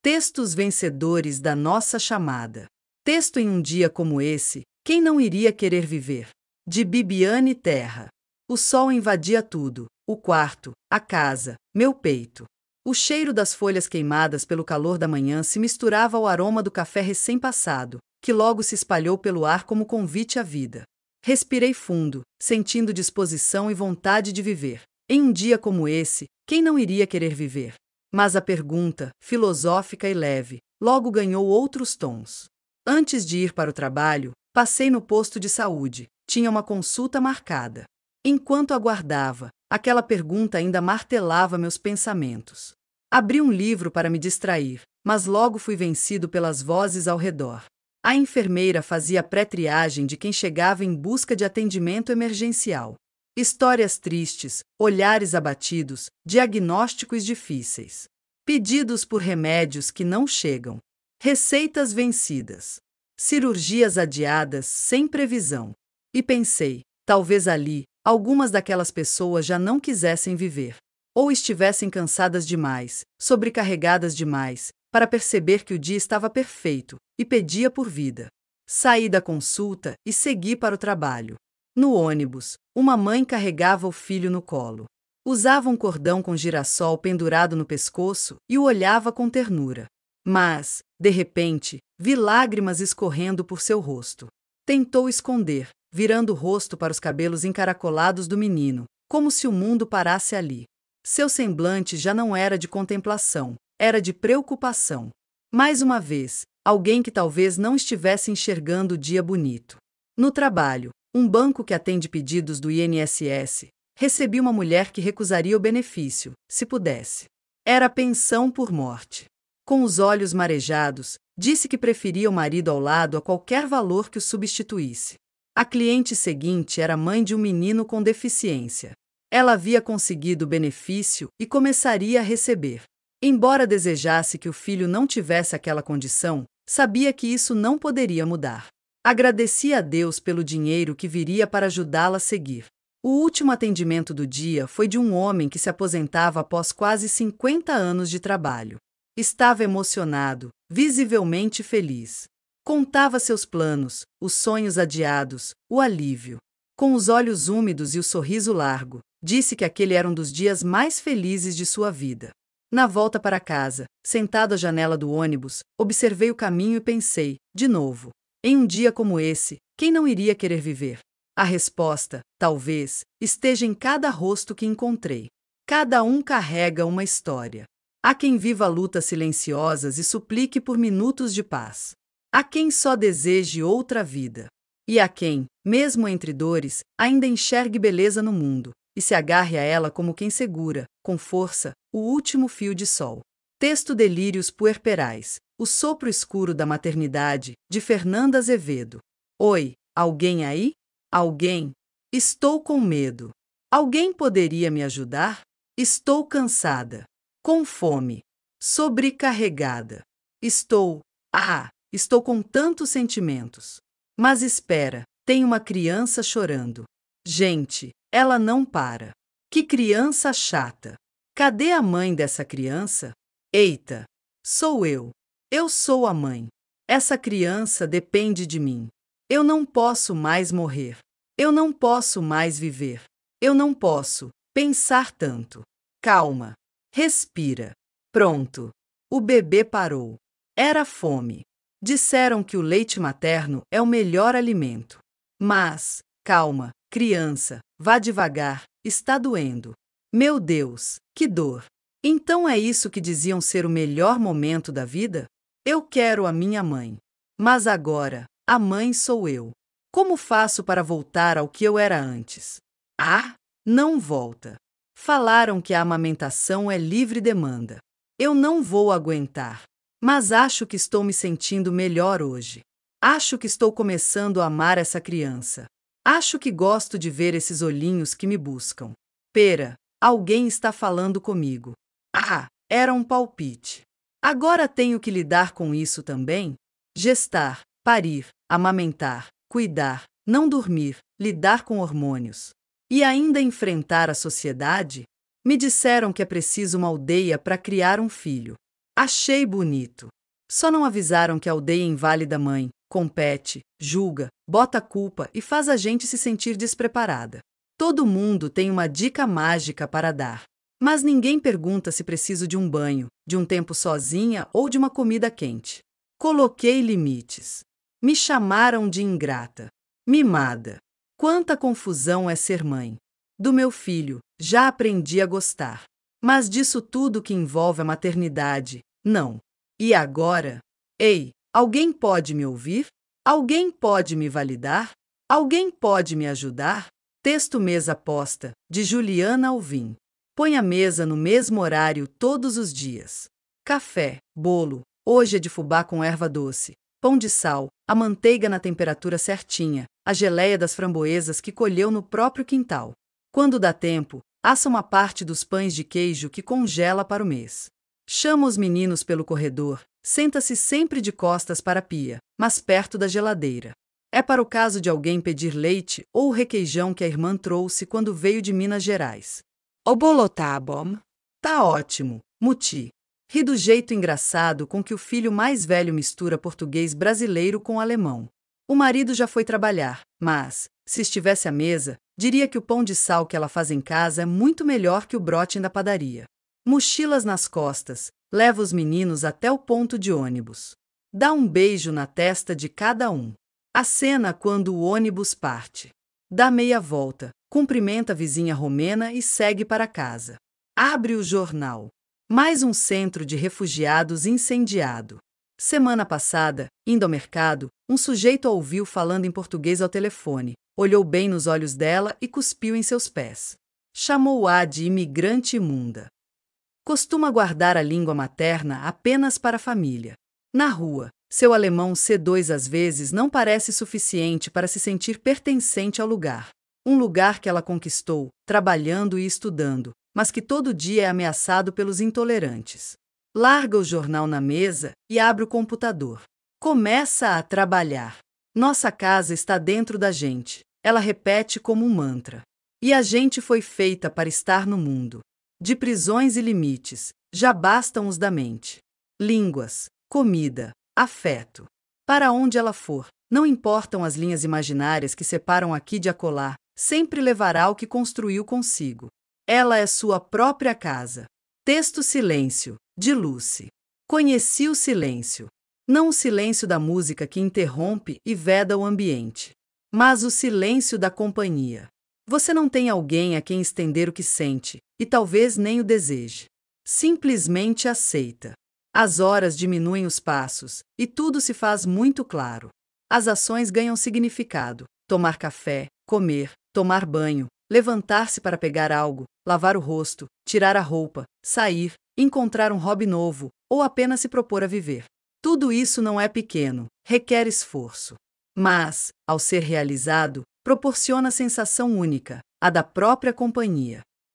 Textos vencedores da nossa chamada. Texto em um dia como esse, quem não iria querer viver? De Bibiane Terra. O sol invadia tudo, o quarto, a casa, meu peito. O cheiro das folhas queimadas pelo calor da manhã se misturava ao aroma do café recém-passado, que logo se espalhou pelo ar como convite à vida. Respirei fundo, sentindo disposição e vontade de viver. Em um dia como esse, quem não iria querer viver? Mas a pergunta, filosófica e leve, logo ganhou outros tons. Antes de ir para o trabalho, passei no posto de saúde. Tinha uma consulta marcada. Enquanto aguardava, aquela pergunta ainda martelava meus pensamentos. Abri um livro para me distrair, mas logo fui vencido pelas vozes ao redor. A enfermeira fazia pré-triagem de quem chegava em busca de atendimento emergencial. Histórias tristes, olhares abatidos, diagnósticos difíceis. Pedidos por remédios que não chegam. Receitas vencidas. Cirurgias adiadas sem previsão. E pensei, talvez ali, algumas daquelas pessoas já não quisessem viver. Ou estivessem cansadas demais, sobrecarregadas demais, para perceber que o dia estava perfeito, e pedia por vida. Saí da consulta e segui para o trabalho. No ônibus, uma mãe carregava o filho no colo. Usava um cordão com girassol pendurado no pescoço e o olhava com ternura. Mas, de repente, vi lágrimas escorrendo por seu rosto. Tentou esconder, virando o rosto para os cabelos encaracolados do menino, como se o mundo parasse ali. Seu semblante já não era de contemplação, era de preocupação. Mais uma vez, alguém que talvez não estivesse enxergando o dia bonito. No trabalho, um banco que atende pedidos do INSS, recebi uma mulher que recusaria o benefício, se pudesse. Era pensão por morte. Com os olhos marejados, disse que preferia o marido ao lado a qualquer valor que o substituísse. A cliente seguinte era mãe de um menino com deficiência. Ela havia conseguido o benefício e começaria a receber. Embora desejasse que o filho não tivesse aquela condição, sabia que isso não poderia mudar. Agradecia a Deus pelo dinheiro que viria para ajudá-la a seguir. O último atendimento do dia foi de um homem que se aposentava após quase 50 anos de trabalho. Estava emocionado, visivelmente feliz. Contava seus planos, os sonhos adiados, o alívio. Com os olhos úmidos e o sorriso largo, disse que aquele era um dos dias mais felizes de sua vida. Na volta para casa, sentado à janela do ônibus, observei o caminho e pensei, de novo, em um dia como esse, quem não iria querer viver? A resposta, talvez, esteja em cada rosto que encontrei. Cada um carrega uma história. Há quem viva lutas silenciosas e suplique por minutos de paz. Há quem só deseje outra vida. E há quem, mesmo entre dores, ainda enxergue beleza no mundo, e se agarre a ela como quem segura, com força, o último fio de sol. Texto Delírios Puerperais. O sopro escuro da maternidade, de Fernanda Azevedo. Oi, alguém aí? Alguém? Estou com medo. Alguém poderia me ajudar? Estou cansada. Com fome. Sobrecarregada. Estou com tantos sentimentos. Mas espera, tem uma criança chorando. Gente, ela não para. Que criança chata. Cadê a mãe dessa criança? Eita, sou eu. Eu sou a mãe. Essa criança depende de mim. Eu não posso mais morrer. Eu não posso mais viver. Eu não posso pensar tanto. Calma. Respira. Pronto. O bebê parou. Era fome. Disseram que o leite materno é o melhor alimento. Mas, calma, criança, vá devagar, está doendo. Meu Deus, que dor! Então é isso que diziam ser o melhor momento da vida? Eu quero a minha mãe. Mas agora, a mãe sou eu. Como faço para voltar ao que eu era antes? Não volta. Falaram que a amamentação é livre demanda. Eu não vou aguentar. Mas acho que estou me sentindo melhor hoje. Acho que estou começando a amar essa criança. Acho que gosto de ver esses olhinhos que me buscam. Pera, alguém está falando comigo. Era um palpite. Agora tenho que lidar com isso também? Gestar, parir, amamentar, cuidar, não dormir, lidar com hormônios. E ainda enfrentar a sociedade? Me disseram que é preciso uma aldeia para criar um filho. Achei bonito. Só não avisaram que a aldeia inválida mãe, compete, julga, bota a culpa e faz a gente se sentir despreparada. Todo mundo tem uma dica mágica para dar. Mas ninguém pergunta se preciso de um banho, de um tempo sozinha ou de uma comida quente. Coloquei limites. Me chamaram de ingrata. Mimada. Quanta confusão é ser mãe. Do meu filho, já aprendi a gostar. Mas disso tudo que envolve a maternidade, não. E agora? Ei, alguém pode me ouvir? Alguém pode me validar? Alguém pode me ajudar? Texto Mesa Posta, de Juliana Alvim. Põe a mesa no mesmo horário todos os dias. Café, bolo, hoje é de fubá com erva doce, pão de sal, a manteiga na temperatura certinha, a geleia das framboesas que colheu no próprio quintal. Quando dá tempo, assa uma parte dos pães de queijo que congela para o mês. Chama os meninos pelo corredor, senta-se sempre de costas para a pia, mas perto da geladeira. É para o caso de alguém pedir leite ou o requeijão que a irmã trouxe quando veio de Minas Gerais. O bolo tá bom? Tá ótimo, Muti. Ri do jeito engraçado com que o filho mais velho mistura português brasileiro com alemão. O marido já foi trabalhar, mas, se estivesse à mesa, diria que o pão de sal que ela faz em casa é muito melhor que o brote da padaria. Mochilas nas costas, leva os meninos até o ponto de ônibus. Dá um beijo na testa de cada um. Acena quando o ônibus parte. Dá meia volta, cumprimenta a vizinha romena e segue para casa. Abre o jornal. Mais um centro de refugiados incendiado. Semana passada, indo ao mercado, um sujeito a ouviu falando em português ao telefone, olhou bem nos olhos dela e cuspiu em seus pés. Chamou-a de imigrante imunda. Costuma guardar a língua materna apenas para a família. Na rua, seu alemão C2 às vezes não parece suficiente para se sentir pertencente ao lugar. Um lugar que ela conquistou, trabalhando e estudando, mas que todo dia é ameaçado pelos intolerantes. Larga o jornal na mesa e abre o computador. Começa a trabalhar. Nossa casa está dentro da gente, ela repete como um mantra. E a gente foi feita para estar no mundo. De prisões e limites, já bastam os da mente. Línguas, comida, afeto. Para onde ela for, não importam as linhas imaginárias que separam aqui de acolá, sempre levará o que construiu consigo. Ela é sua própria casa. Texto Silêncio, de Lucy. Conheci o silêncio. Não o silêncio da música que interrompe e veda o ambiente, mas o silêncio da companhia. Você não tem alguém a quem estender o que sente, e talvez nem o deseje. Simplesmente aceita. As horas diminuem os passos, e tudo se faz muito claro. As ações ganham significado. Tomar café, comer, tomar banho, levantar-se para pegar algo, lavar o rosto, tirar a roupa, sair, encontrar um hobby novo, ou apenas se propor a viver. Tudo isso não é pequeno, requer esforço. Mas, ao ser realizado, proporciona a sensação única, a da própria companhia.